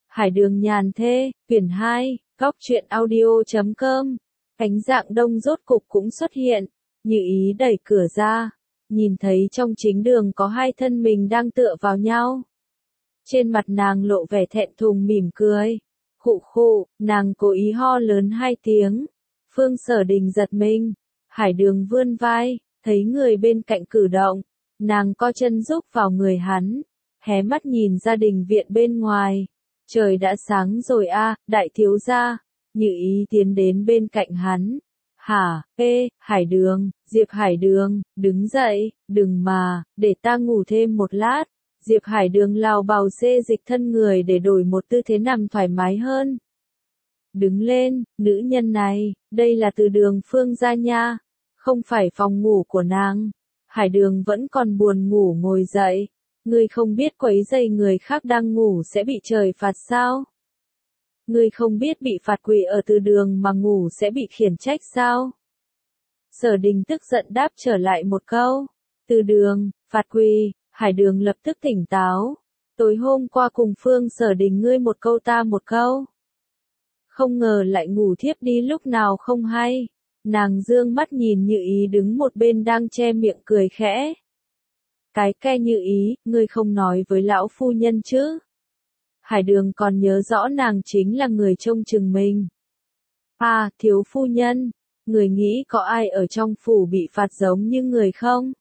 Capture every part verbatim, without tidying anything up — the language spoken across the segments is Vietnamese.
Hải đường nhàn thê, quyển hai, góc truyện audio chấm com. Ánh dạng đông rốt cục cũng xuất hiện, Như Ý đẩy cửa ra, nhìn thấy trong chính đường có hai thân mình đang tựa vào nhau. Trên mặt nàng lộ vẻ thẹn thùng mỉm cười. Khụ khụ, nàng cố ý ho lớn hai tiếng. Phương Sở Đình giật mình, Hải đường vươn vai, thấy người bên cạnh cử động, nàng co chân giúp vào người hắn, hé mắt nhìn ra đình viện bên ngoài. Trời đã sáng rồi a, đại thiếu gia. Như Ý tiến đến bên cạnh hắn. Hả, ê, Hải đường, Diệp Hải đường, đứng dậy, đừng mà, để ta ngủ thêm một lát. Diệp Hải đường lào bào xê dịch thân người để đổi một tư thế nằm thoải mái hơn. Đứng lên, nữ nhân này, đây là từ đường Phương gia nha, không phải phòng ngủ của nàng. Hải đường vẫn còn buồn ngủ ngồi dậy. Ngươi không biết quấy rầy người khác đang ngủ sẽ bị trời phạt sao? Ngươi không biết bị phạt quỳ ở từ đường mà ngủ sẽ bị khiển trách sao? Sở Đình tức giận đáp trở lại một câu. Từ đường, phạt quỳ. Hải đường lập tức tỉnh táo. Tối hôm qua cùng Phương Sở Đình ngươi một câu ta một câu. Không ngờ lại ngủ thiếp đi lúc nào không hay. Nàng dương mắt nhìn Như Ý đứng một bên đang che miệng cười khẽ. Cái ke Như Ý, ngươi không nói với lão phu nhân chứ? Hải đường còn nhớ rõ nàng chính là người trông chừng mình. À, thiếu phu nhân, người nghĩ có ai ở trong phủ bị phạt giống như người không?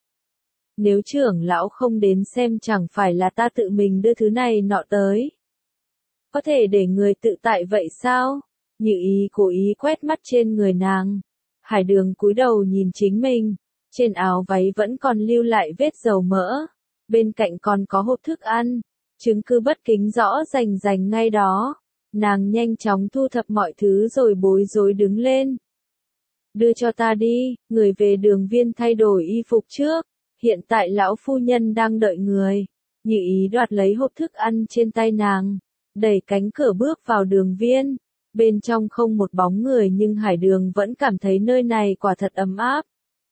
Nếu trưởng lão không đến xem chẳng phải là ta tự mình đưa thứ này nọ tới. Có thể để người tự tại vậy sao? Như Ý cố ý quét mắt trên người nàng. Hải đường cúi đầu nhìn chính mình. Trên áo váy vẫn còn lưu lại vết dầu mỡ. Bên cạnh còn có hộp thức ăn. Chứng cứ bất kính rõ rành rành ngay đó. Nàng nhanh chóng thu thập mọi thứ rồi bối rối đứng lên. Đưa cho ta đi, người về đường viên thay đổi y phục trước. Hiện tại lão phu nhân đang đợi người. Như Ý đoạt lấy hộp thức ăn trên tay nàng. Đẩy cánh cửa bước vào đường viên. Bên trong không một bóng người nhưng Hải đường vẫn cảm thấy nơi này quả thật ấm áp.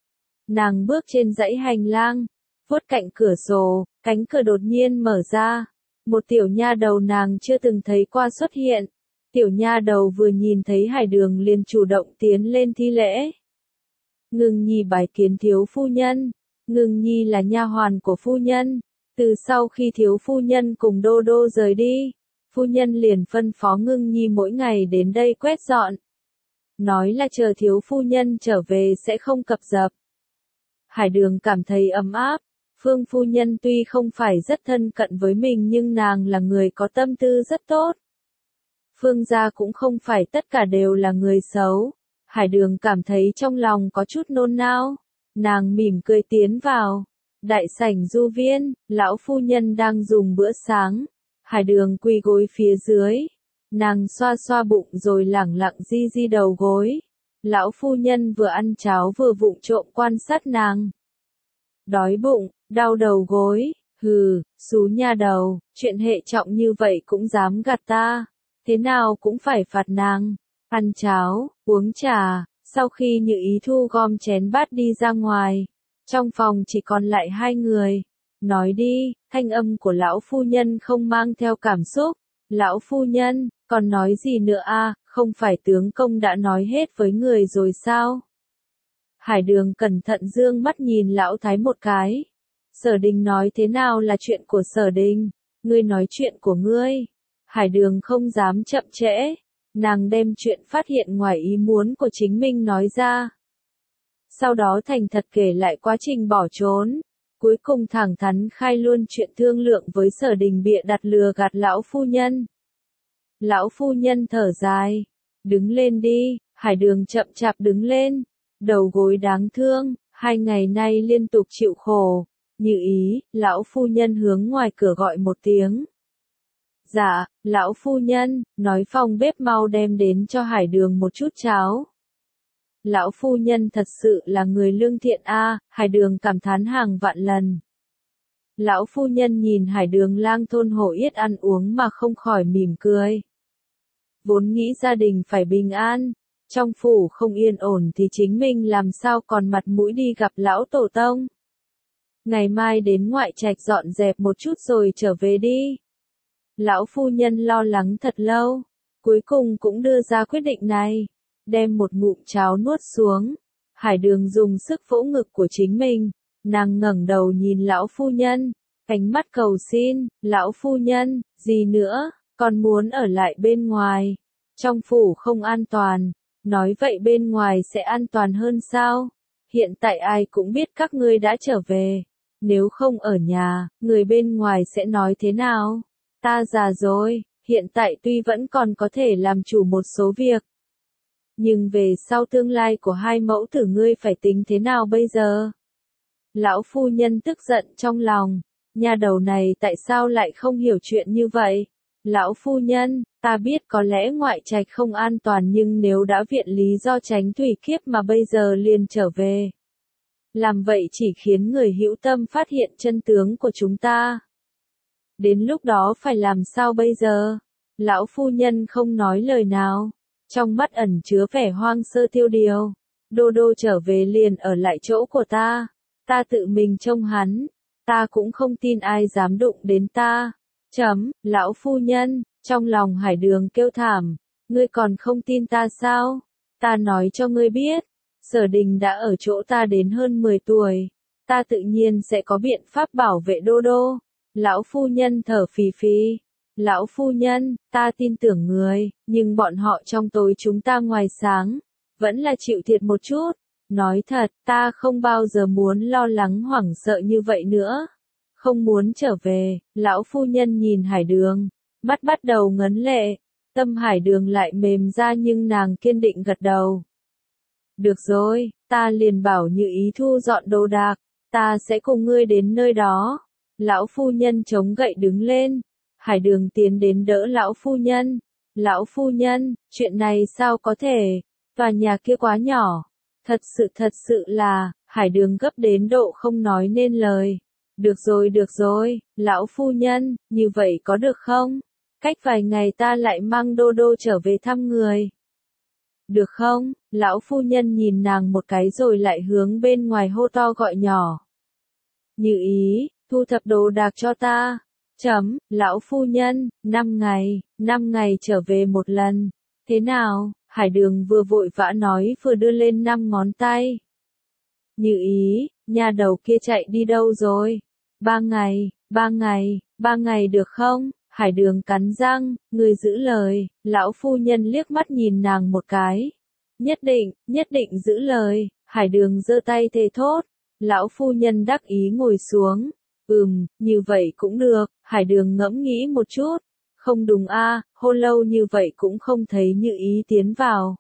Nàng bước trên dãy hành lang, vuốt cạnh cửa sổ, cánh cửa đột nhiên mở ra. Một tiểu nha đầu nàng chưa từng thấy qua xuất hiện. Tiểu nha đầu vừa nhìn thấy Hải đường liền chủ động tiến lên thi lễ. Ngưng nhi bái kiến thiếu phu nhân. Ngưng nhi là nha hoàn của phu nhân. Từ sau khi thiếu phu nhân cùng Đô Đô rời đi, phu nhân liền phân phó Ngưng nhi mỗi ngày đến đây quét dọn. Nói là chờ thiếu phu nhân trở về sẽ không cập dập. Hải đường cảm thấy ấm áp. Phương phu nhân tuy không phải rất thân cận với mình nhưng nàng là người có tâm tư rất tốt. Phương gia cũng không phải tất cả đều là người xấu. Hải đường cảm thấy trong lòng có chút nôn nao. Nàng mỉm cười tiến vào. Đại sảnh du viên, lão phu nhân đang dùng bữa sáng. Hải đường quỳ gối phía dưới. Nàng xoa xoa bụng rồi lẳng lặng di di đầu gối. Lão phu nhân vừa ăn cháo vừa vụng trộm quan sát nàng. Đói bụng, đau đầu gối, hừ, xú nha đầu, chuyện hệ trọng như vậy cũng dám gạt ta. Thế nào cũng phải phạt nàng. Ăn cháo, uống trà, sau khi Như Ý thu gom chén bát đi ra ngoài. Trong phòng chỉ còn lại hai người. Nói đi, thanh âm của lão phu nhân không mang theo cảm xúc. Lão phu nhân, còn nói gì nữa a? Không phải tướng công đã nói hết với người rồi sao? Hải đường cẩn thận dương mắt nhìn lão thái một cái. Sở Đình nói thế nào là chuyện của Sở Đình? Ngươi nói chuyện của ngươi. Hải đường không dám chậm trễ. Nàng đem chuyện phát hiện ngoài ý muốn của chính mình nói ra. Sau đó thành thật kể lại quá trình bỏ trốn. Cuối cùng thẳng thắn khai luôn chuyện thương lượng với Sở Đình bịa đặt lừa gạt lão phu nhân. Lão phu nhân thở dài. Đứng lên đi. Hải đường chậm chạp đứng lên. Đầu gối đáng thương, hai ngày nay liên tục chịu khổ. Như Ý, lão phu nhân hướng ngoài cửa gọi một tiếng. Dạ, lão phu nhân, nói phòng bếp mau đem đến cho Hải đường một chút cháo. Lão phu nhân thật sự là người lương thiện a, Hải đường cảm thán hàng vạn lần. Lão phu nhân nhìn Hải đường lang thôn hổ yết ăn uống mà không khỏi mỉm cười. Vốn nghĩ gia đình phải bình an. Trong phủ không yên ổn thì chính mình làm sao còn mặt mũi đi gặp lão tổ tông. Ngày mai đến ngoại trạch dọn dẹp một chút rồi trở về đi. Lão phu nhân lo lắng thật lâu, cuối cùng cũng đưa ra quyết định này, đem một ngụm cháo nuốt xuống. Hải Đường dùng sức vỗ ngực của chính mình, nàng ngẩng đầu nhìn lão phu nhân, ánh mắt cầu xin, lão phu nhân, gì nữa, còn muốn ở lại bên ngoài, trong phủ không an toàn, nói vậy bên ngoài sẽ an toàn hơn sao? Hiện tại ai cũng biết các ngươi đã trở về, nếu không ở nhà, người bên ngoài sẽ nói thế nào? Ta già rồi, hiện tại tuy vẫn còn có thể làm chủ một số việc, nhưng về sau tương lai của hai mẫu tử ngươi phải tính thế nào bây giờ? Lão phu nhân tức giận trong lòng, nhà đầu này tại sao lại không hiểu chuyện như vậy? Lão phu nhân, ta biết có lẽ ngoại trạch không an toàn nhưng nếu đã viện lý do tránh thủy kiếp mà bây giờ liền trở về. Làm vậy chỉ khiến người hữu tâm phát hiện chân tướng của chúng ta. Đến lúc đó phải làm sao bây giờ? Lão phu nhân không nói lời nào, trong mắt ẩn chứa vẻ hoang sơ tiêu điều. Đô đô trở về liền ở lại chỗ của ta, ta tự mình trông hắn, ta cũng không tin ai dám đụng đến ta. Chấm, lão phu nhân, trong lòng Hải Đường kêu thảm, ngươi còn không tin ta sao? Ta nói cho ngươi biết, Sở Đình đã ở chỗ ta đến hơn mười tuổi, ta tự nhiên sẽ có biện pháp bảo vệ đô đô. Lão phu nhân thở phì phì, lão phu nhân, ta tin tưởng người, nhưng bọn họ trong tối chúng ta ngoài sáng, vẫn là chịu thiệt một chút. Nói thật, ta không bao giờ muốn lo lắng hoảng sợ như vậy nữa. Không muốn trở về, lão phu nhân nhìn Hải Đường, mắt bắt đầu ngấn lệ, tâm Hải Đường lại mềm ra nhưng nàng kiên định gật đầu. Được rồi, ta liền bảo Như Ý thu dọn đồ đạc, ta sẽ cùng ngươi đến nơi đó. Lão phu nhân chống gậy đứng lên, Hải Đường tiến đến đỡ lão phu nhân. Lão phu nhân, chuyện này sao có thể, tòa nhà kia quá nhỏ, thật sự thật sự là, Hải Đường gấp đến độ không nói nên lời. Được rồi được rồi, lão phu nhân, như vậy có được không? Cách vài ngày ta lại mang đô đô trở về thăm người. Được không? Lão phu nhân nhìn nàng một cái rồi lại hướng bên ngoài hô to gọi nhỏ. Như Ý, thu thập đồ đạc cho ta. Chấm, lão phu nhân, năm ngày, năm ngày trở về một lần. Thế nào? Hải Đường vừa vội vã nói vừa đưa lên năm ngón tay. Như Ý, nhà đầu kia chạy đi đâu rồi? Ba ngày, ba ngày, ba ngày được không? Hải Đường cắn răng, người giữ lời. Lão phu nhân liếc mắt nhìn nàng một cái. Nhất định, nhất định giữ lời. Hải Đường giơ tay thề thốt. Lão phu nhân đắc ý ngồi xuống. Ừm, như vậy cũng được. Hải Đường ngẫm nghĩ một chút. Không đúng a, hô lâu như vậy cũng không thấy Như Ý tiến vào.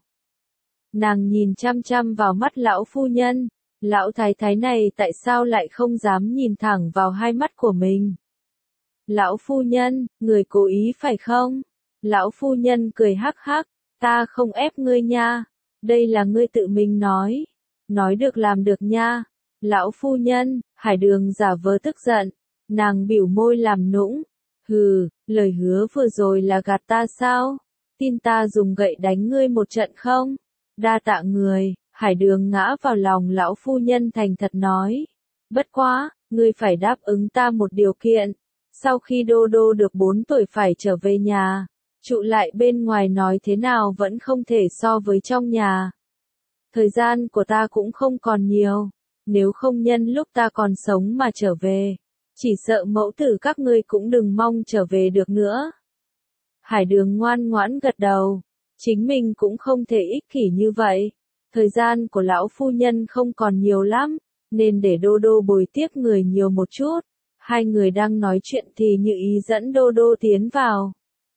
Nàng nhìn chăm chăm vào mắt lão phu nhân. Lão thái thái này tại sao lại không dám nhìn thẳng vào hai mắt của mình? Lão phu nhân, người cố ý phải không? Lão phu nhân cười hắc hắc, ta không ép ngươi nha, đây là ngươi tự mình nói, nói được làm được nha. Lão phu nhân, Hải Đường giả vờ tức giận, nàng biểu môi làm nũng, hừ, lời hứa vừa rồi là gạt ta sao? Tin ta dùng gậy đánh ngươi một trận không? Đa tạ người. Hải Đường ngã vào lòng lão phu nhân thành thật nói. Bất quá, ngươi phải đáp ứng ta một điều kiện. Sau khi đô đô được bốn tuổi phải trở về nhà. Trụ lại bên ngoài nói thế nào vẫn không thể so với trong nhà. Thời gian của ta cũng không còn nhiều. Nếu không nhân lúc ta còn sống mà trở về. Chỉ sợ mẫu tử các ngươi cũng đừng mong trở về được nữa. Hải Đường ngoan ngoãn gật đầu. Chính mình cũng không thể ích kỷ như vậy. Thời gian của lão phu nhân không còn nhiều lắm, nên để đô đô bồi tiếp người nhiều một chút. Hai người đang nói chuyện thì Như Ý dẫn đô đô tiến vào.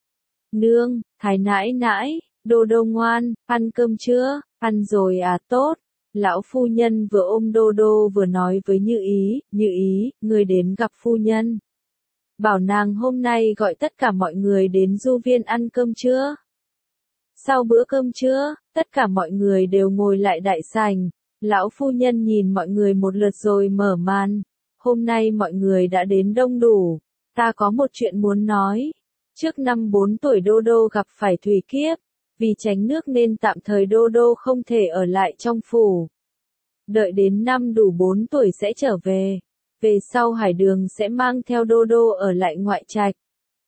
Nương, thái nãi nãi, đô đô ngoan, ăn cơm chưa? Ăn rồi à, tốt. Lão phu nhân vừa ôm đô đô vừa nói với Như Ý, Như Ý, người đến gặp phu nhân. Bảo nàng hôm nay gọi tất cả mọi người đến du viên ăn cơm trưa. Sau bữa cơm trưa, tất cả mọi người đều ngồi lại đại sảnh. Lão phu nhân nhìn mọi người một lượt rồi mở màn. Hôm nay mọi người đã đến đông đủ. Ta có một chuyện muốn nói. Trước năm bốn tuổi đô đô gặp phải thủy kiếp. Vì tránh nước nên tạm thời đô đô không thể ở lại trong phủ. Đợi đến năm đủ bốn tuổi sẽ trở về. Về sau Hải Đường sẽ mang theo đô đô ở lại ngoại trạch.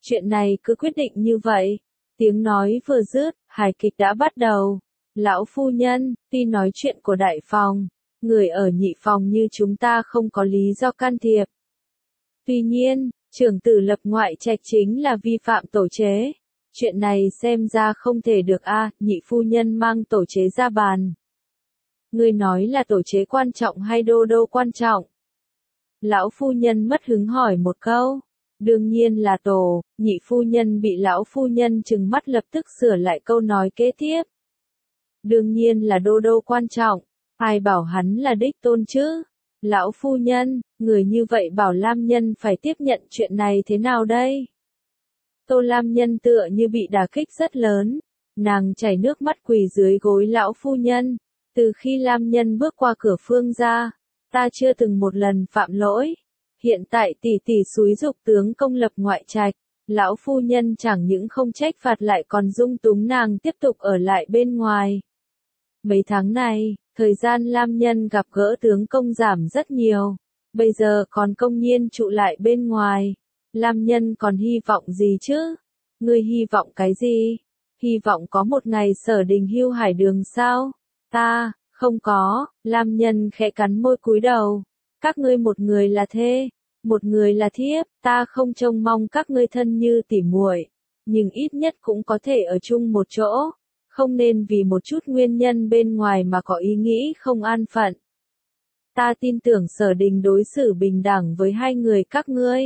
Chuyện này cứ quyết định như vậy. Tiếng nói vừa dứt, hài kịch đã bắt đầu. Lão phu nhân, tuy nói chuyện của đại phòng, người ở nhị phòng như chúng ta không có lý do can thiệp. Tuy nhiên, trưởng tử lập ngoại trạch chính là vi phạm tổ chế. Chuyện này xem ra không thể được a, nhị phu nhân mang tổ chế ra bàn. Ngươi nói là tổ chế quan trọng hay đô đô quan trọng? Lão phu nhân mất hứng hỏi một câu. Đương nhiên là tổ, nhị phu nhân bị lão phu nhân trừng mắt lập tức sửa lại câu nói kế tiếp. Đương nhiên là đô đô quan trọng, ai bảo hắn là đích tôn chứ? Lão phu nhân, người như vậy bảo Lam Nhân phải tiếp nhận chuyện này thế nào đây? Tô Lam Nhân tựa như bị đả kích rất lớn, nàng chảy nước mắt quỳ dưới gối lão phu nhân. Từ khi Lam Nhân bước qua cửa Phương gia, ta chưa từng một lần phạm lỗi. Hiện tại tỷ tỷ xúi giục tướng công lập ngoại trạch, lão phu nhân chẳng những không trách phạt lại còn dung túng nàng tiếp tục ở lại bên ngoài. Mấy tháng này, thời gian Lam Nhân gặp gỡ tướng công giảm rất nhiều, bây giờ còn công nhiên trụ lại bên ngoài. Lam Nhân còn hy vọng gì chứ? Ngươi hy vọng cái gì? Hy vọng có một ngày Sở Đình hưu hải đường sao? Ta, không có. Lam Nhân khẽ cắn môi cúi đầu. Các ngươi một người là thê, một người là thiếp, ta không trông mong các ngươi thân như tỉ muội, nhưng ít nhất cũng có thể ở chung một chỗ, không nên vì một chút nguyên nhân bên ngoài mà có ý nghĩ không an phận. Ta tin tưởng Sở Đình đối xử bình đẳng với hai người các ngươi.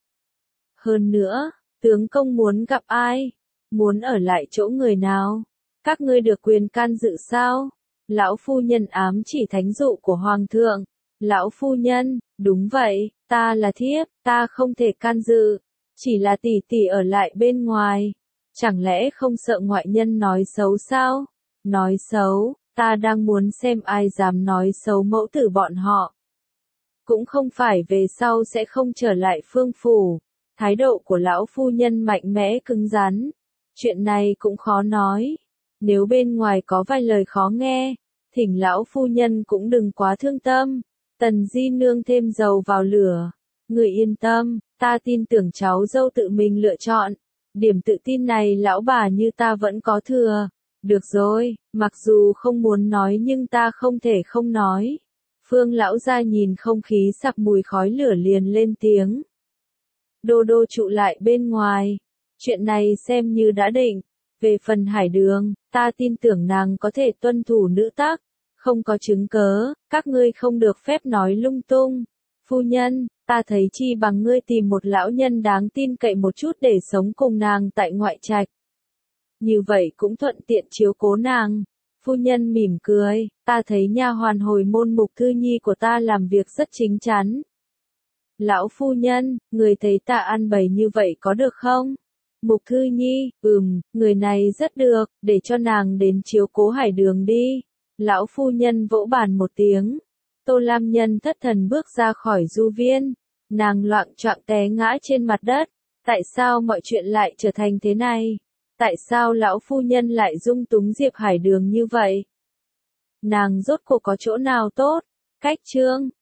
Hơn nữa, tướng công muốn gặp ai? Muốn ở lại chỗ người nào? Các ngươi được quyền can dự sao? Lão phu nhân ám chỉ thánh dụ của Hoàng thượng. Lão phu nhân, đúng vậy, ta là thiếp, ta không thể can dự. Chỉ là tỷ tỷ ở lại bên ngoài. Chẳng lẽ không sợ ngoại nhân nói xấu sao? Nói xấu, ta đang muốn xem ai dám nói xấu mẫu tử bọn họ. Cũng không phải về sau sẽ không trở lại phương phủ. Thái độ của lão phu nhân mạnh mẽ cứng rắn. Chuyện này cũng khó nói. Nếu bên ngoài có vài lời khó nghe, thỉnh lão phu nhân cũng đừng quá thương tâm. Tần Di Nương thêm dầu vào lửa. Người yên tâm, ta tin tưởng cháu dâu tự mình lựa chọn. Điểm tự tin này lão bà như ta vẫn có thừa. Được rồi, mặc dù không muốn nói nhưng ta không thể không nói. Phương lão gia nhìn không khí sặc mùi khói lửa liền lên tiếng. Đô đô trụ lại bên ngoài. Chuyện này xem như đã định. Về phần hải đường, ta tin tưởng nàng có thể tuân thủ nữ tắc. Không có chứng cớ, các ngươi không được phép nói lung tung. Phu nhân, ta thấy chi bằng ngươi tìm một lão nhân đáng tin cậy một chút để sống cùng nàng tại ngoại trạch. Như vậy cũng thuận tiện chiếu cố nàng. Phu nhân mỉm cười, ta thấy nha hoàn hồi môn Mục Thư Nhi của ta làm việc rất chính chắn. Lão phu nhân, người thấy ta ăn bày như vậy có được không? Mục Thư Nhi, ừm, người này rất được, để cho nàng đến chiếu cố hải đường đi. Lão phu nhân vỗ bàn một tiếng. Tô Lam Nhân thất thần bước ra khỏi du viên. Nàng loạng choạng té ngã trên mặt đất. Tại sao mọi chuyện lại trở thành thế này? Tại sao lão phu nhân lại dung túng Diệp Hải Đường như vậy? Nàng rốt cuộc có chỗ nào tốt? Cách chương